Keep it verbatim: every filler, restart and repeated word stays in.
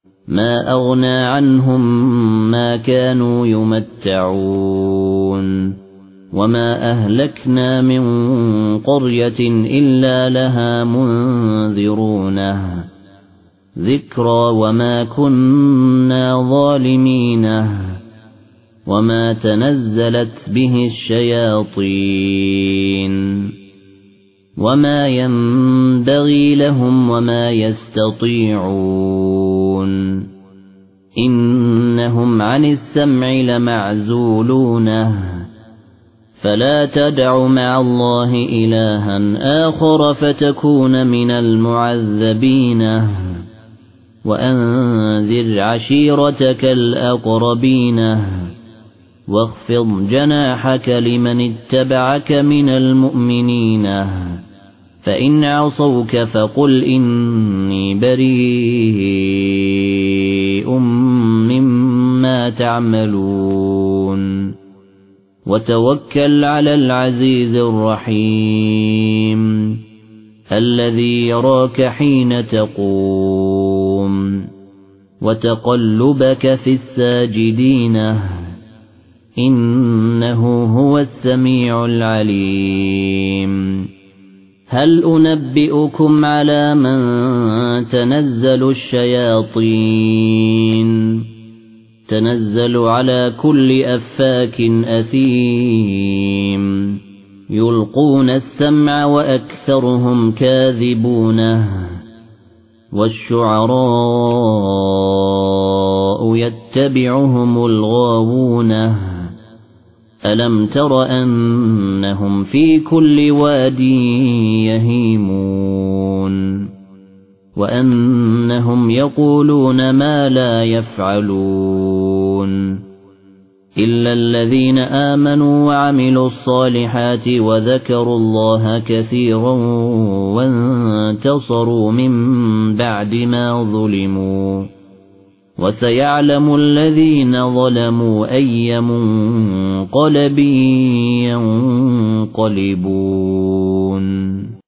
ما أغنى عنهم ما كانوا يمتعون وما أهلكنا من قرية إلا لها منذرونه ذكرى وما كنا ظالمين وما تنزلت به الشياطين وما ينبغي لهم وما يستطيعون إنهم عن السمع لمعزولون فلا تدع مع الله إلها آخر فتكون من المعذبين وأنذر عشيرتك الأقربين واخفض جناحك لمن اتبعك من المؤمنين فإن عصوك فقل إني بريء مما تعملون وتوكل على العزيز الرحيم الذي يراك حين تقوم وتقلبك في الساجدين إنه هو السميع العليم هل أنبئكم على من تنزل الشياطين تنزل على كل أفاك أثيم يلقون السمع وأكثرهم كاذبون والشعراء يتبعهم الغاوون ألم تر أنهم في كل واد يهيمون وأنهم يقولون ما لا يفعلون إلا الذين آمنوا وعملوا الصالحات وذكروا الله كثيرا وانتصروا من بعد ما ظلموا وسيعلم الذين ظلموا أي منقلب ينقلبون